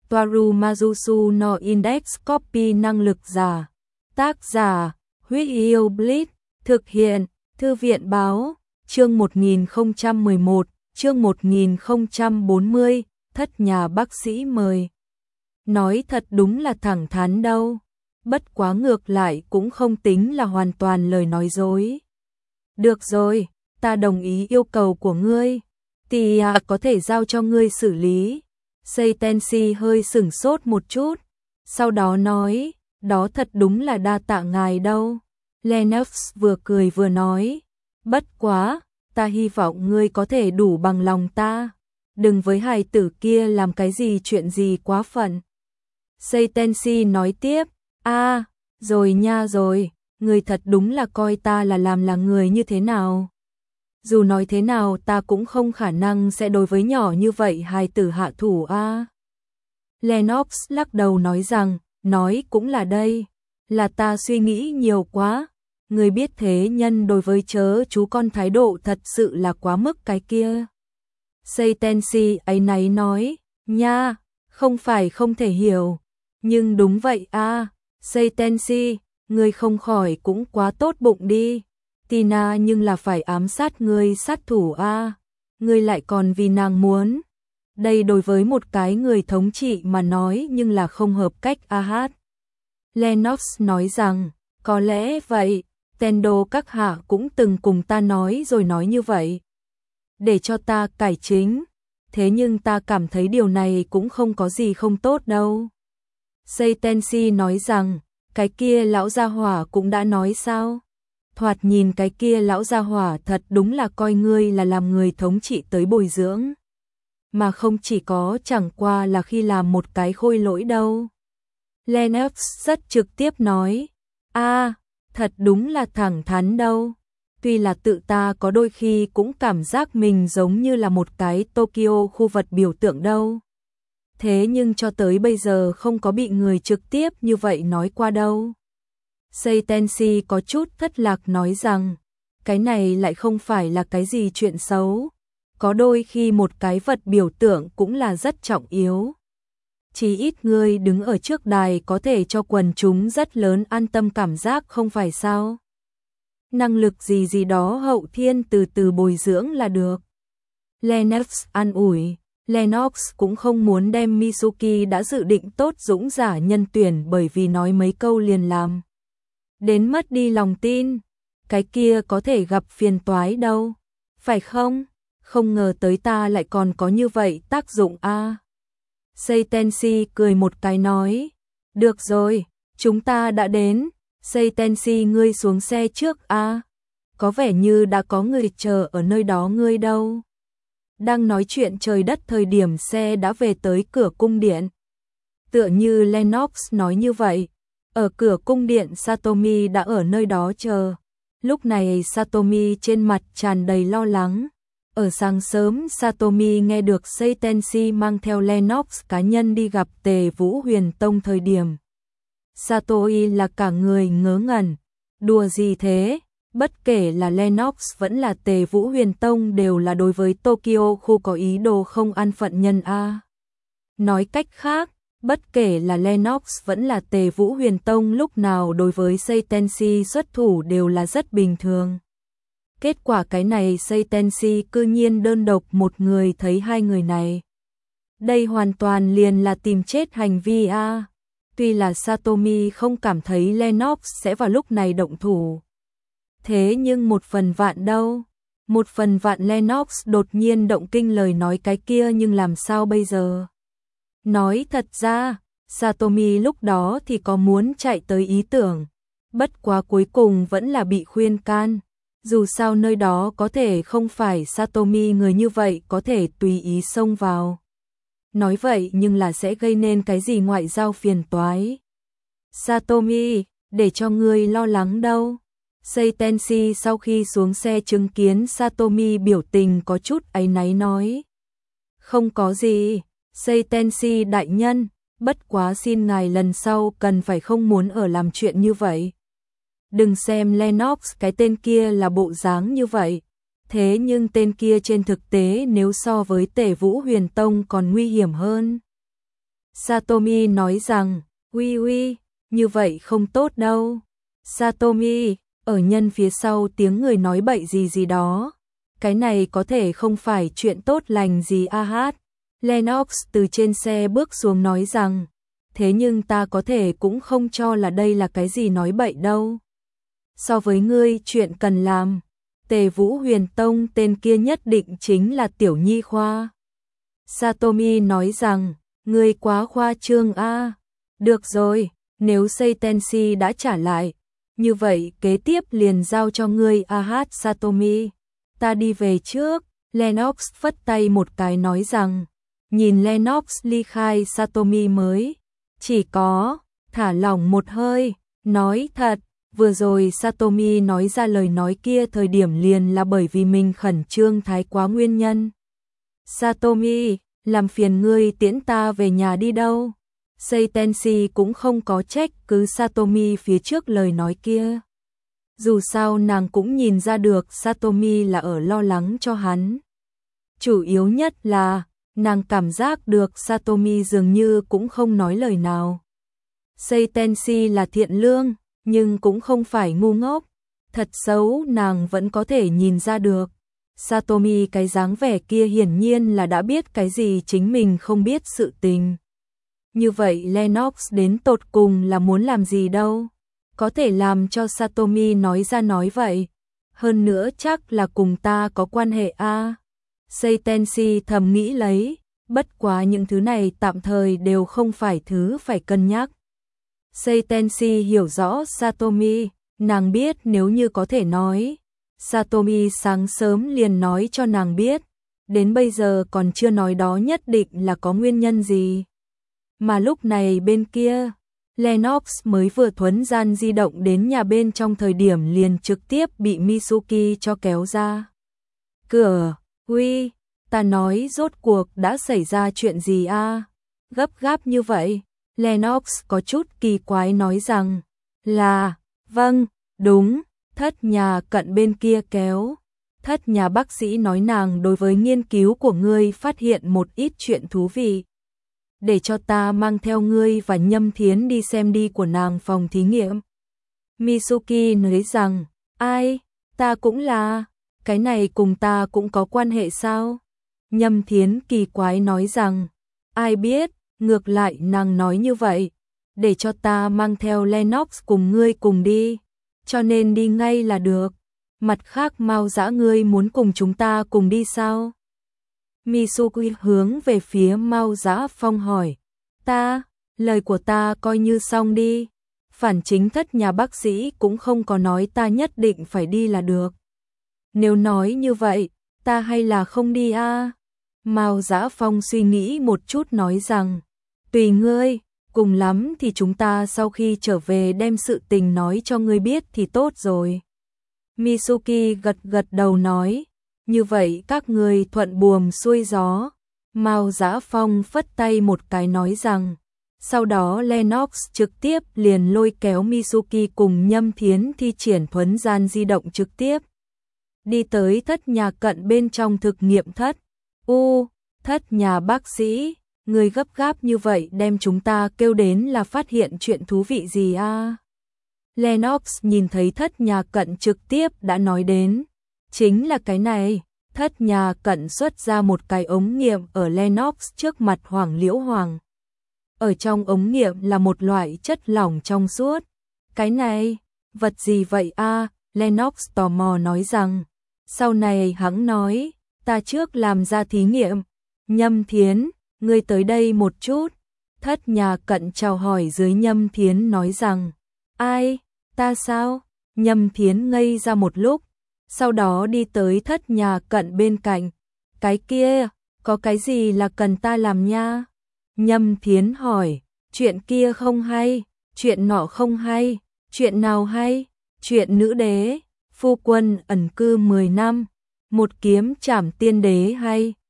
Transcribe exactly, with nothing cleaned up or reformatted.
Toaru Majusu no Index Copy năng lực giả. Tác giả, Huyết Yêu Blitz, thực hiện, Thư viện báo, chương một nghìn không trăm mười một, chương một nghìn không trăm bốn mươi, thất nhà bác sĩ mời. Nói thật đúng là thẳng thắn đâu, bất quá ngược lại cũng không tính là hoàn toàn lời nói dối. Được rồi, ta đồng ý yêu cầu của ngươi, thì à, có thể giao cho ngươi xử lý. Seitenshi hơi sửng sốt một chút, sau đó nói, đó thật đúng là đa tạ ngài đâu. Lennox vừa cười vừa nói, bất quá, ta hy vọng ngươi có thể đủ bằng lòng ta, đừng với hài tử kia làm cái gì chuyện gì quá phận. Seitenshi nói tiếp, a, à, rồi nha rồi, ngươi thật đúng là coi ta là làm là người như thế nào. Dù nói thế nào ta cũng không khả năng sẽ đối với nhỏ như vậy hài tử hạ thủ a. À. Lennox lắc đầu nói rằng, nói cũng là đây, là ta suy nghĩ nhiều quá, người biết thế nhân đối với chớ chú con thái độ thật sự là quá mức cái kia. Seitenshi ấy náy nói, nha, không phải không thể hiểu, nhưng đúng vậy a, à. Seitenshi, người không khỏi cũng quá tốt bụng đi. Tina nhưng là phải ám sát ngươi sát thủ a, à. Ngươi lại còn vì nàng muốn. Đây đối với một cái người thống trị mà nói nhưng là không hợp cách a hát. Lennox nói rằng, có lẽ vậy, Tendo các hạ cũng từng cùng ta nói rồi nói như vậy. Để cho ta cải chính, thế nhưng ta cảm thấy điều này cũng không có gì không tốt đâu. Seitenshi nói rằng, cái kia lão gia hỏa cũng đã nói sao? Thoạt nhìn cái kia lão gia hỏa thật đúng là coi ngươi là làm người thống trị tới bồi dưỡng. Mà không chỉ có chẳng qua là khi làm một cái khôi lỗi đâu. Lennox rất trực tiếp nói, a, à, thật đúng là thẳng thắn đâu. Tuy là tự ta có đôi khi cũng cảm giác mình giống như là một cái Tokyo khu vật biểu tượng đâu. Thế nhưng cho tới bây giờ không có bị người trực tiếp như vậy nói qua đâu. Seitenshi có chút thất lạc nói rằng, cái này lại không phải là cái gì chuyện xấu. Có đôi khi một cái vật biểu tượng cũng là rất trọng yếu. Chỉ ít người đứng ở trước đài có thể cho quần chúng rất lớn an tâm cảm giác không phải sao. Năng lực gì gì đó hậu thiên từ từ bồi dưỡng là được. Lennox an ủi, Lennox cũng không muốn đem Mitsuki đã dự định tốt dũng giả nhân tuyển bởi vì nói mấy câu liền làm. Đến mất đi lòng tin, cái kia có thể gặp phiền toái đâu, phải không? Không ngờ tới ta lại còn có như vậy tác dụng a. À. Seitenshi cười một cái nói, được rồi, chúng ta đã đến, Seitenshi ngươi xuống xe trước a. À. Có vẻ như đã có người chờ ở nơi đó ngươi đâu. Đang nói chuyện trời đất thời điểm xe đã về tới cửa cung điện. Tựa như Lennox nói như vậy, ở cửa cung điện Satomi đã ở nơi đó chờ. Lúc này Satomi trên mặt tràn đầy lo lắng. Ở sáng sớm Satomi nghe được Seitenshi mang theo Lennox cá nhân đi gặp Tề Vũ Huyền Tông thời điểm. Satoi là cả người ngớ ngẩn. Đùa gì thế? Bất kể là Lennox vẫn là Tề Vũ Huyền Tông đều là đối với Tokyo khu có ý đồ không an phận nhân A. Nói cách khác, bất kể là Lennox vẫn là Tề Vũ Huyền Tông lúc nào đối với Seitenshi xuất thủ đều là rất bình thường. Kết quả cái này Seitenshi cư nhiên đơn độc một người thấy hai người này. Đây hoàn toàn liền là tìm chết hành vi a. Tuy là Satomi không cảm thấy Lennox sẽ vào lúc này động thủ. Thế nhưng một phần vạn đâu? Một phần vạn Lennox đột nhiên động kinh lời nói cái kia nhưng làm sao bây giờ? Nói thật ra, Satomi lúc đó thì có muốn chạy tới ý tưởng. Bất quá cuối cùng vẫn là bị khuyên can. Dù sao nơi đó có thể không phải Satomi người như vậy có thể tùy ý xông vào. Nói vậy nhưng là sẽ gây nên cái gì ngoại giao phiền toái. Satomi, để cho ngươi lo lắng đâu. Seitenshi sau khi xuống xe chứng kiến Satomi biểu tình có chút áy náy nói. Không có gì, Seitenshi đại nhân, bất quá xin ngài lần sau cần phải không muốn ở làm chuyện như vậy. Đừng xem Lennox cái tên kia là bộ dáng như vậy, thế nhưng tên kia trên thực tế nếu so với Tề Vũ Huyền Tông còn nguy hiểm hơn. Satomi nói rằng, uy uy, như vậy không tốt đâu. Satomi, ở nhân phía sau tiếng người nói bậy gì gì đó. Cái này có thể không phải chuyện tốt lành gì a hát. Lennox từ trên xe bước xuống nói rằng, thế nhưng ta có thể cũng không cho là đây là cái gì nói bậy đâu. So với ngươi chuyện cần làm, Tề Vũ Huyền Tông tên kia nhất định chính là Tiểu Nhi Khoa. Satomi nói rằng, ngươi quá khoa trương a. Được rồi, nếu Seitenshi đã trả lại, như vậy kế tiếp liền giao cho ngươi a hát Satomi. Ta đi về trước. Lennox phất tay một cái nói rằng, nhìn Lennox ly khai Satomi mới, chỉ có thả lỏng một hơi, nói thật, vừa rồi Satomi nói ra lời nói kia thời điểm liền là bởi vì mình khẩn trương thái quá nguyên nhân. Satomi, làm phiền ngươi tiễn ta về nhà đi đâu. Seitenshi cũng không có trách cứ Satomi phía trước lời nói kia. Dù sao nàng cũng nhìn ra được Satomi là ở lo lắng cho hắn. Chủ yếu nhất là, nàng cảm giác được Satomi dường như cũng không nói lời nào. Seitenshi là thiện lương, nhưng cũng không phải ngu ngốc. Thật xấu nàng vẫn có thể nhìn ra được. Satomi cái dáng vẻ kia hiển nhiên là đã biết cái gì chính mình không biết sự tình. Như vậy Lennox đến tột cùng là muốn làm gì đâu? Có thể làm cho Satomi nói ra nói vậy. Hơn nữa chắc là cùng ta có quan hệ a. À. Seitenshi thầm nghĩ lấy, bất quá những thứ này tạm thời đều không phải thứ phải cân nhắc. Seitenshi hiểu rõ Satomi, nàng biết nếu như có thể nói. Satomi sáng sớm liền nói cho nàng biết, đến bây giờ còn chưa nói đó nhất định là có nguyên nhân gì. Mà lúc này bên kia, Lennox mới vừa thuấn gian di động đến nhà bên trong thời điểm liền trực tiếp bị Mitsuki cho kéo ra. Cửa, uy, ta nói rốt cuộc đã xảy ra chuyện gì a? À? Gấp gáp như vậy, Lennox có chút kỳ quái nói rằng, là, vâng, đúng, thất nhà cận bên kia kéo. Thất nhà bác sĩ nói nàng đối với nghiên cứu của ngươi phát hiện một ít chuyện thú vị. Để cho ta mang theo ngươi và Nhâm Thiến đi xem đi của nàng phòng thí nghiệm. Mitsuki nói rằng, ai, ta cũng là, cái này cùng ta cũng có quan hệ sao? Nhâm Thiến kỳ quái nói rằng, ai biết, ngược lại nàng nói như vậy, để cho ta mang theo Lennox cùng ngươi cùng đi, cho nên đi ngay là được. Mặt khác Mao Dã ngươi muốn cùng chúng ta cùng đi sao? Mitsuki hướng về phía Mao Dã Phong hỏi, ta, lời của ta coi như xong đi, phản chính thất nhà bác sĩ cũng không có nói ta nhất định phải đi là được. Nếu nói như vậy, ta hay là không đi a? À? Mao Dã Phong suy nghĩ một chút nói rằng, tùy ngươi, cùng lắm thì chúng ta sau khi trở về đem sự tình nói cho ngươi biết thì tốt rồi. Mitsuki gật gật đầu nói, như vậy các ngươi thuận buồm xuôi gió. Mao Dã Phong phất tay một cái nói rằng, sau đó Lennox trực tiếp liền lôi kéo Mitsuki cùng Nhâm Thiến thi triển thuấn gian di động trực tiếp. Đi tới thất nhà cận bên trong thực nghiệm thất. U, thất nhà bác sĩ, người gấp gáp như vậy đem chúng ta kêu đến là phát hiện chuyện thú vị gì a? À? Lennox nhìn thấy thất nhà cận trực tiếp đã nói đến. Chính là cái này, thất nhà cận xuất ra một cái ống nghiệm ở Lennox trước mặt Hoàng Liễu Hoàng. Ở trong ống nghiệm là một loại chất lỏng trong suốt. Cái này, vật gì vậy a? À? Lennox tò mò nói rằng, sau này hắn nói, ta trước làm ra thí nghiệm. Nhâm Thiến, ngươi tới đây một chút. Thất nhà cận chào hỏi dưới Nhâm Thiến nói rằng, ai, ta sao? Nhâm Thiến ngây ra một lúc, sau đó đi tới thất nhà cận bên cạnh. Cái kia, có cái gì là cần ta làm nha? Nhâm Thiến hỏi, chuyện kia không hay, chuyện nọ không hay, chuyện nào hay? Chuyện nữ đế, phu quân ẩn cư mười năm, một kiếm trảm tiên đế hay?